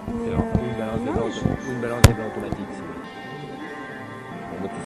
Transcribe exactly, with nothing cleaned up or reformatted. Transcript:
C'est vrai. Ou une balance des blancs, ou une balance des blancs automatique. Si. Bon, moi, tout